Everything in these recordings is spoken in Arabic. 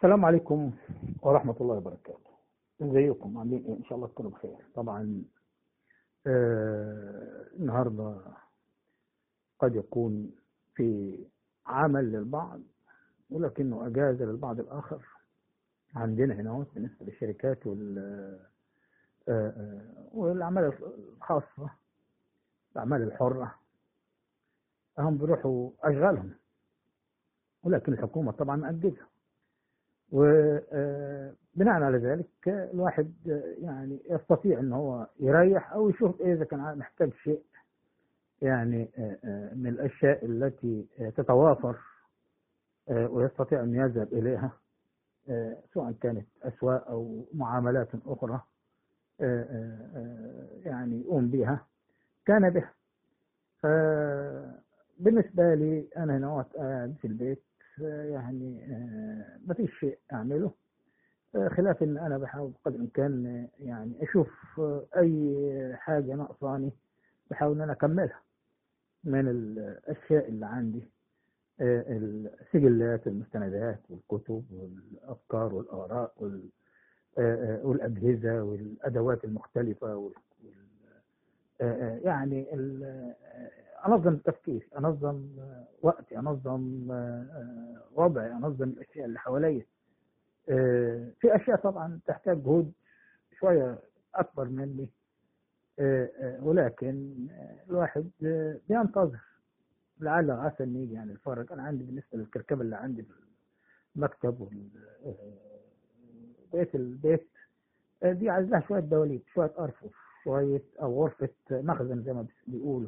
السلام عليكم ورحمة الله وبركاته. ازيكم عاملين ايه؟ ان شاء الله تكونوا بخير. طبعا النهارده قد يكون في عمل للبعض ولكنه اجازة للبعض الاخر. عندنا هنا بالنسبة للشركات والاعمال الخاصة، الاعمال الحرة، هم بيروحوا اشغالهم، ولكن الحكومة طبعا مأجزة. وبناء على ذلك الواحد يعني يستطيع ان هو يريح او يشوف اذا كان محتاج شيء، يعني من الاشياء التي تتوافر ويستطيع ان يذهب اليها، سواء كانت اسواق او معاملات اخرى، يعني يقوم بها كان به. بالنسبة لي انا هنا قاعد في البيت، يعني ما فيش شيء اعمله، خلاف ان انا بحاول بقدر الامكان يعني اشوف اي حاجه ناقصاني، بحاول ان انا اكملها من الاشياء اللي عندي، السجلات، المستندات، والكتب، والافكار، والاراء، والاجهزه، والادوات المختلفه، يعني انظم تفكيري، انظم وقتي، انظم وضعي، انظم الاشياء اللي حواليا. في اشياء طبعا تحتاج جهود شويه اكبر مني، ولكن الواحد بينتظر لعل وعسى ان يجي يعني الفرج. انا عندي بالنسبه للكركبه اللي عندي في المكتب وبيت البيت، دي عايز لها شويه دواليب، شويه ارفف، شويه او غرفه مخزن زي ما بيقولوا.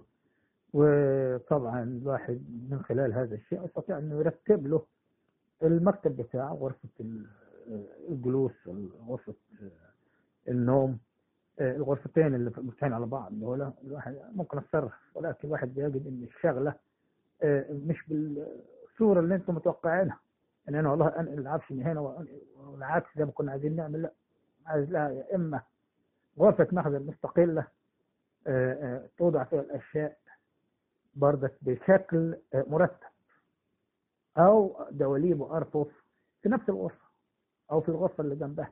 وطبعا الواحد من خلال هذا الشيء يستطيع انه يرتب له المكتب بتاعه، غرفه الجلوس، غرفه النوم، الغرفتين اللي مفتوحين على بعض دول. الواحد ممكن اتصرف، ولكن الواحد بيجد ان الشغله مش بالصوره اللي انتم متوقعينها، ان انا والله انقل العفش من هنا والعكس زي ما كنا عايزين نعمل. لا، عايز لها يا اما غرفه مخزن مستقله توضع فيها الاشياء بردك بشكل مرتب، او دواليب وارفف في نفس الغرفه او في الغرفه اللي جنبها،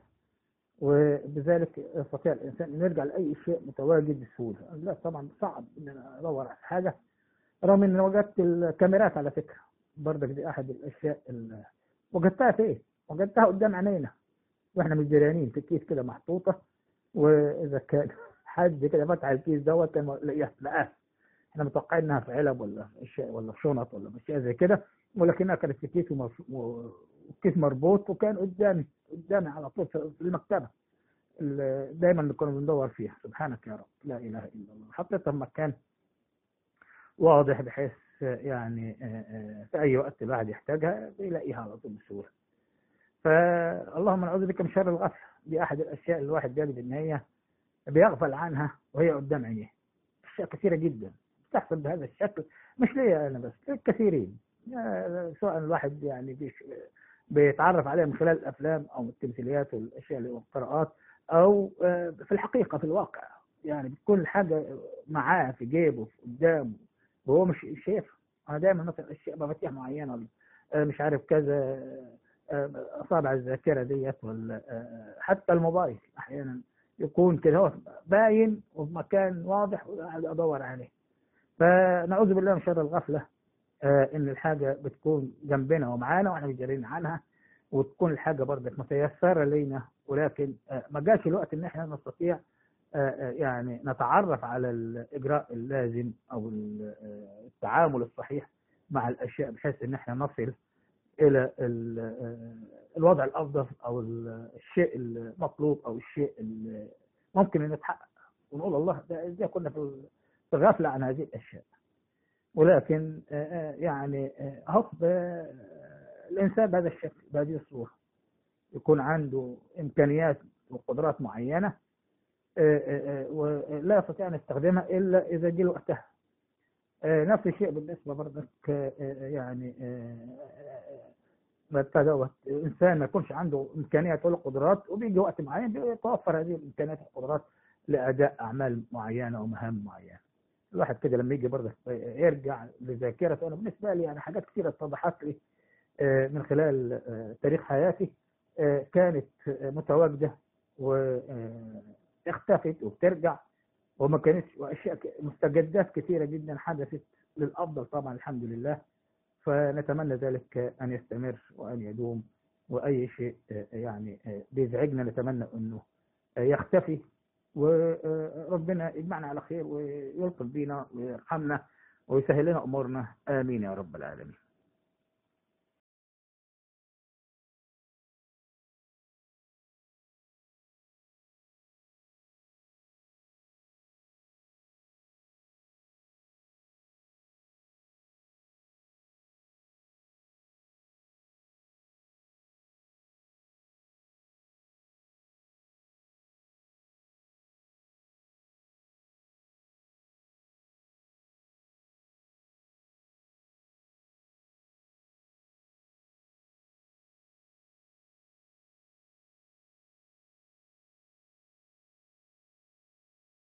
وبذلك يستطيع الانسان ان يرجع لاي شيء متواجد بسهوله. لا طبعا صعب ان انا ادور على حاجه، رغم ان وجدت الكاميرات على فكره، برضك دي احد الاشياء اللي وجدتها فين؟ وجدتها قدام عينينا واحنا مش دريانين، في كيس كده محطوطه، واذا كان حد كده فتح الكيس دوت كان لقاها. احنا متوقعين انها في علب ولا في اشياء ولا في شنط ولا في اشياء زي كده، ولكنها كانت في كيس والكيس مربوط، وكان قدامي على طول في المكتبه دايما اللي كنا بندور فيها. سبحانك يا رب، لا اله الا الله. حطيتها في مكان واضح بحيث يعني في اي وقت الواحد يحتاجها بيلاقيها على طول بسهوله. فاللهم نعوذ بك من شر الغفله. دي احد الاشياء اللي الواحد بيجد ان هي بيغفل عنها وهي قدام عينيه. اشياء كثيره جدا تحصل بهذا الشكل، مش ليا انا بس، للكثيرين، سواء الواحد يعني بيتعرف عليها من خلال الافلام او التمثيليات والاشياء والقراءات، او في الحقيقه في الواقع، يعني بتكون الحاجه معاه في جيبه في قدامه وهو مش شايفها. انا دايما مثلا اشياء مفاتيح معينه، مش عارف كذا، اصابع الذاكره ديت، ولا حتى الموبايل احيانا يكون كده هو باين وفي مكان واضح وقاعد ادور عليه. فنعوذ بالله من شر الغفله، ان الحاجه بتكون جنبنا ومعانا واحنا مش دارين عنها، وتكون الحاجه برضك متيسره لينا، ولكن ما جاش الوقت ان احنا نستطيع يعني نتعرف على الاجراء اللازم او التعامل الصحيح مع الاشياء، بحيث ان احنا نصل الى الوضع الافضل او الشيء المطلوب او الشيء اللي ممكن ان يتحقق، ونقول الله ده ازاي كنا في غفله عن هذه الاشياء. ولكن يعني اهو الانسان بهذا الشكل، بهذه الصوره، يكون عنده امكانيات وقدرات معينه ولا يستطيع ان يستخدمها الا اذا جه وقتها. نفس الشيء بالنسبه برضك يعني دوت انسان ما يكونش عنده امكانيات ولا قدرات، وبيجي وقت معين بيتوفر هذه الامكانيات والقدرات لاداء اعمال معينه او مهام معينه. الواحد كده لما يجي برضه يرجع لذاكرته، انا بالنسبه لي يعني حاجات كثيره اتضحت لي من خلال تاريخ حياتي، كانت متواجدة واختفت وبترجع، وما كانتش، وأشياء مستجدات كثيرة جدا حدثت للأفضل طبعا الحمد لله. فنتمنى ذلك أن يستمر وأن يدوم، وأي شيء يعني بيزعجنا نتمنى أنه يختفي، وربنا يجمعنا على خير ويلطف بينا ويرحمنا ويسهل لنا أمورنا، آمين يا رب العالمين.